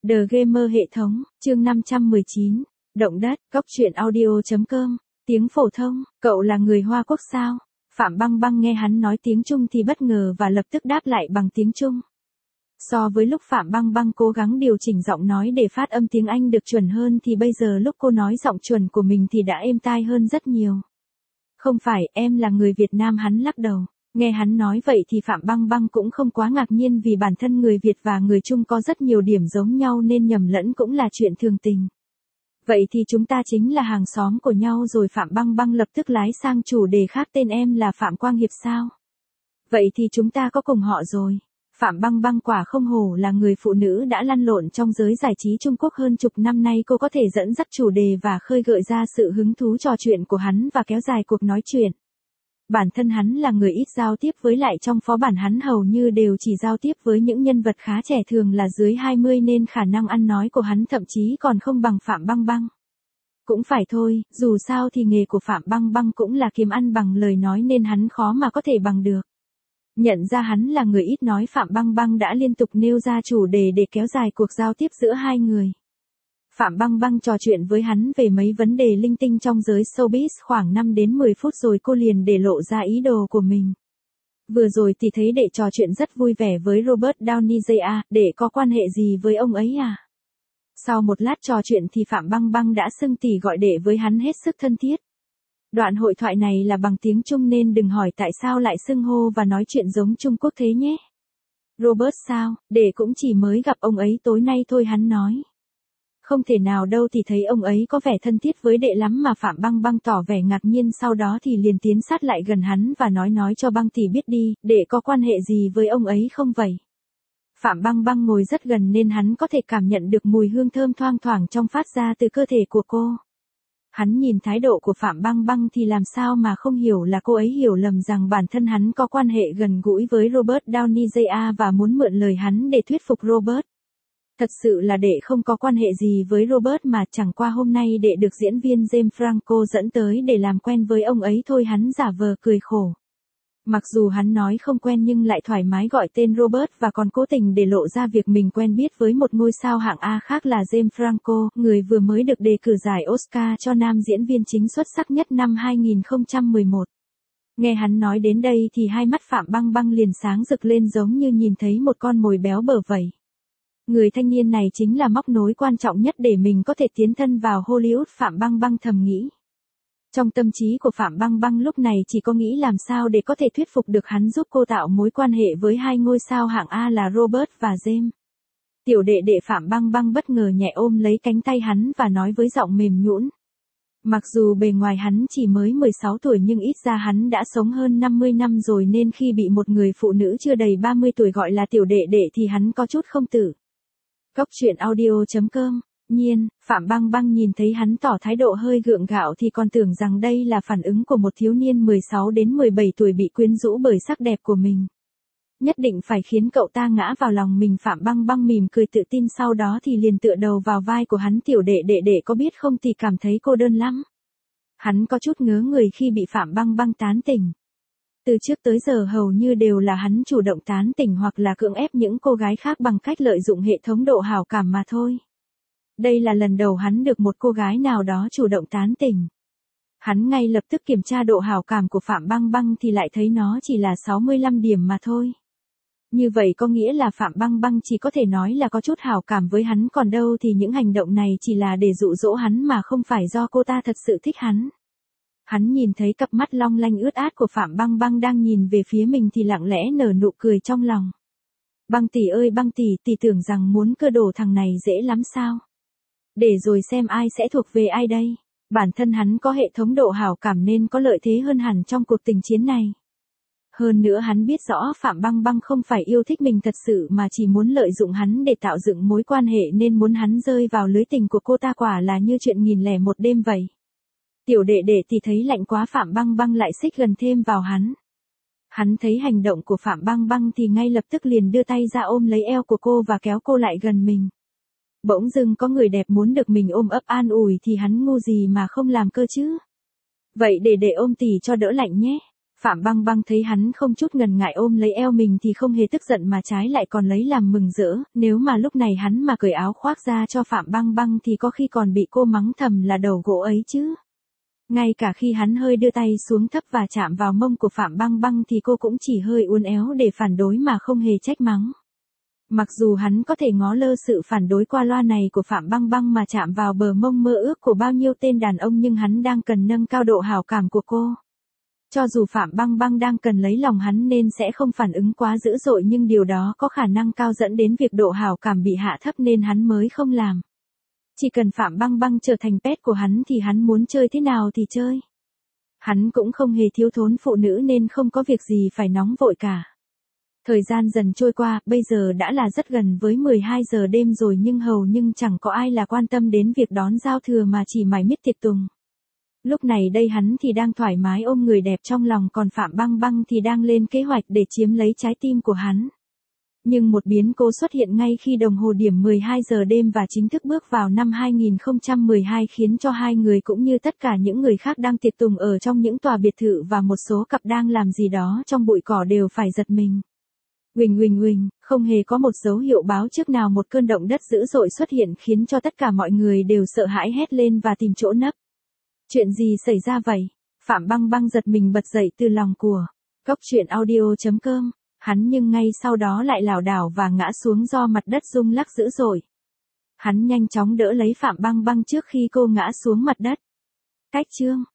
The Gamer hệ thống, chương 519, động đất, cóc truyện audio.com, tiếng phổ thông, cậu là người Hoa Quốc sao? Phạm Băng Băng nghe hắn nói tiếng Trung thì bất ngờ và lập tức đáp lại bằng tiếng Trung. So với lúc Phạm Băng Băng cố gắng điều chỉnh giọng nói để phát âm tiếng Anh được chuẩn hơn thì bây giờ lúc cô nói giọng chuẩn của mình thì đã êm tai hơn rất nhiều. Không phải, em là người Việt Nam, hắn lắc đầu. Nghe hắn nói vậy thì Phạm Băng Băng cũng không quá ngạc nhiên vì bản thân người Việt và người Trung có rất nhiều điểm giống nhau nên nhầm lẫn cũng là chuyện thường tình. Vậy thì chúng ta chính là hàng xóm của nhau rồi. Phạm Băng Băng lập tức lái sang chủ đề khác, tên em là Phạm Quang Hiệp sao? Vậy thì chúng ta có cùng họ rồi. Phạm Băng Băng quả không hổ là người phụ nữ đã lăn lộn trong giới giải trí Trung Quốc hơn chục năm nay, cô có thể dẫn dắt chủ đề và khơi gợi ra sự hứng thú trò chuyện của hắn và kéo dài cuộc nói chuyện. Bản thân hắn là người ít giao tiếp, với lại trong phó bản hắn hầu như đều chỉ giao tiếp với những nhân vật khá trẻ, thường là dưới 20 nên khả năng ăn nói của hắn thậm chí còn không bằng Phạm Băng Băng. Cũng phải thôi, dù sao thì nghề của Phạm Băng Băng cũng là kiếm ăn bằng lời nói nên hắn khó mà có thể bằng được. Nhận ra hắn là người ít nói, Phạm Băng Băng đã liên tục nêu ra chủ đề để kéo dài cuộc giao tiếp giữa hai người. Phạm Băng Băng trò chuyện với hắn về mấy vấn đề linh tinh trong giới showbiz khoảng 5 đến 10 phút rồi cô liền để lộ ra ý đồ của mình. Vừa rồi thì thấy đệ trò chuyện rất vui vẻ với Robert Downey Jr., đệ có quan hệ gì với ông ấy à? Sau một lát trò chuyện thì Phạm Băng Băng đã xưng tỉ gọi đệ với hắn hết sức thân thiết. Đoạn hội thoại này là bằng tiếng Trung nên đừng hỏi tại sao lại xưng hô và nói chuyện giống Trung Quốc thế nhé. Robert sao, đệ cũng chỉ mới gặp ông ấy tối nay thôi, hắn nói. Không thể nào đâu, thì thấy ông ấy có vẻ thân thiết với đệ lắm mà. Phạm Băng Băng tỏ vẻ ngạc nhiên, sau đó thì liền tiến sát lại gần hắn và nói cho Băng tỷ biết đi, đệ có quan hệ gì với ông ấy không vậy? Phạm Băng Băng ngồi rất gần nên hắn có thể cảm nhận được mùi hương thơm thoang thoảng trong phát ra từ cơ thể của cô. Hắn nhìn thái độ của Phạm Băng Băng thì làm sao mà không hiểu là cô ấy hiểu lầm rằng bản thân hắn có quan hệ gần gũi với Robert Downey Jr. và muốn mượn lời hắn để thuyết phục Robert. Thật sự là đệ không có quan hệ gì với Robert mà chẳng qua hôm nay đệ được diễn viên James Franco dẫn tới để làm quen với ông ấy thôi, hắn giả vờ cười khổ. Mặc dù hắn nói không quen nhưng lại thoải mái gọi tên Robert và còn cố tình để lộ ra việc mình quen biết với một ngôi sao hạng A khác là James Franco, người vừa mới được đề cử giải Oscar cho nam diễn viên chính xuất sắc nhất năm 2011. Nghe hắn nói đến đây thì hai mắt Phạm Băng Băng liền sáng rực lên giống như nhìn thấy một con mồi béo bở vậy. Người thanh niên này chính là móc nối quan trọng nhất để mình có thể tiến thân vào Hollywood, Phạm Băng Băng thầm nghĩ. Trong tâm trí của Phạm Băng Băng lúc này chỉ có nghĩ làm sao để có thể thuyết phục được hắn giúp cô tạo mối quan hệ với hai ngôi sao hạng A là Robert và James. Tiểu đệ đệ Phạm Băng Băng bất ngờ nhẹ ôm lấy cánh tay hắn và nói với giọng mềm nhũn. Mặc dù bề ngoài hắn chỉ mới 16 tuổi nhưng ít ra hắn đã sống hơn 50 năm rồi nên khi bị một người phụ nữ chưa đầy 30 tuổi gọi là tiểu đệ đệ thì hắn có chút không tự. Cóc truyện audio.com. Nhiên, Phạm Băng Băng nhìn thấy hắn tỏ thái độ hơi gượng gạo thì còn tưởng rằng đây là phản ứng của một thiếu niên 16 đến 17 tuổi bị quyến rũ bởi sắc đẹp của mình. Nhất định phải khiến cậu ta ngã vào lòng mình. Phạm Băng Băng mỉm cười tự tin, sau đó thì liền tựa đầu vào vai của hắn. Tiểu đệ đệ đệ có biết không thì cảm thấy cô đơn lắm. Hắn có chút ngớ người khi bị Phạm Băng Băng tán tỉnh. Từ trước tới giờ hầu như đều là hắn chủ động tán tỉnh hoặc là cưỡng ép những cô gái khác bằng cách lợi dụng hệ thống độ hảo cảm mà thôi. Đây là lần đầu hắn được một cô gái nào đó chủ động tán tỉnh. Hắn ngay lập tức kiểm tra độ hảo cảm của Phạm Băng Băng thì lại thấy nó chỉ là 65 điểm mà thôi. Như vậy có nghĩa là Phạm Băng Băng chỉ có thể nói là có chút hảo cảm với hắn, còn đâu thì những hành động này chỉ là để dụ dỗ hắn mà không phải do cô ta thật sự thích hắn. Hắn nhìn thấy cặp mắt long lanh ướt át của Phạm Băng Băng đang nhìn về phía mình thì lặng lẽ nở nụ cười trong lòng. Băng tỷ ơi Băng tỷ tưởng rằng muốn cưa đổ thằng này dễ lắm sao? Để rồi xem ai sẽ thuộc về ai đây. Bản thân hắn có hệ thống độ hảo cảm nên có lợi thế hơn hẳn trong cuộc tình chiến này. Hơn nữa hắn biết rõ Phạm Băng Băng không phải yêu thích mình thật sự mà chỉ muốn lợi dụng hắn để tạo dựng mối quan hệ, nên muốn hắn rơi vào lưới tình của cô ta quả là như chuyện 1001 đêm vậy. Tiểu đệ đệ thì thấy lạnh quá, Phạm Băng Băng lại xích gần thêm vào hắn. Hắn thấy hành động của Phạm Băng Băng thì ngay lập tức liền đưa tay ra ôm lấy eo của cô và kéo cô lại gần mình. Bỗng dưng có người đẹp muốn được mình ôm ấp an ủi thì hắn ngu gì mà không làm cơ chứ. Vậy để ôm tỷ cho đỡ lạnh nhé. Phạm Băng Băng thấy hắn không chút ngần ngại ôm lấy eo mình thì không hề tức giận mà trái lại còn lấy làm mừng rỡ, nếu mà lúc này hắn mà cởi áo khoác ra cho Phạm Băng Băng thì có khi còn bị cô mắng thầm là đầu gỗ ấy chứ. Ngay cả khi hắn hơi đưa tay xuống thấp và chạm vào mông của Phạm Băng Băng thì cô cũng chỉ hơi uốn éo để phản đối mà không hề trách mắng. Mặc dù hắn có thể ngó lơ sự phản đối qua loa này của Phạm Băng Băng mà chạm vào bờ mông mơ ước của bao nhiêu tên đàn ông nhưng hắn đang cần nâng cao độ hảo cảm của cô. Cho dù Phạm Băng Băng đang cần lấy lòng hắn nên sẽ không phản ứng quá dữ dội nhưng điều đó có khả năng cao dẫn đến việc độ hảo cảm bị hạ thấp nên hắn mới không làm. Chỉ cần Phạm Băng Băng trở thành pet của hắn thì hắn muốn chơi thế nào thì chơi. Hắn cũng không hề thiếu thốn phụ nữ nên không có việc gì phải nóng vội cả. Thời gian dần trôi qua, bây giờ đã là rất gần với 12 giờ đêm rồi nhưng hầu như chẳng có ai là quan tâm đến việc đón giao thừa mà chỉ mải miết tiệc tùng. Lúc này đây hắn thì đang thoải mái ôm người đẹp trong lòng còn Phạm Băng Băng thì đang lên kế hoạch để chiếm lấy trái tim của hắn. Nhưng một biến cố xuất hiện ngay khi đồng hồ điểm 12 giờ đêm và chính thức bước vào năm 2012 khiến cho hai người cũng như tất cả những người khác đang tiệc tùng ở trong những tòa biệt thự và một số cặp đang làm gì đó trong bụi cỏ đều phải giật mình. Uỳnh uỳnh uỳnh, không hề có một dấu hiệu báo trước nào một cơn động đất dữ dội xuất hiện khiến cho tất cả mọi người đều sợ hãi hét lên và tìm chỗ nấp. Chuyện gì xảy ra vậy? Phạm Băng Băng giật mình bật dậy từ lòng của Cốc Truyện Audio.com, hắn nhưng ngay sau đó lại lảo đảo và ngã xuống do mặt đất rung lắc dữ dội. Hắn nhanh chóng đỡ lấy Phạm Băng Băng trước khi cô ngã xuống mặt đất. Cách chương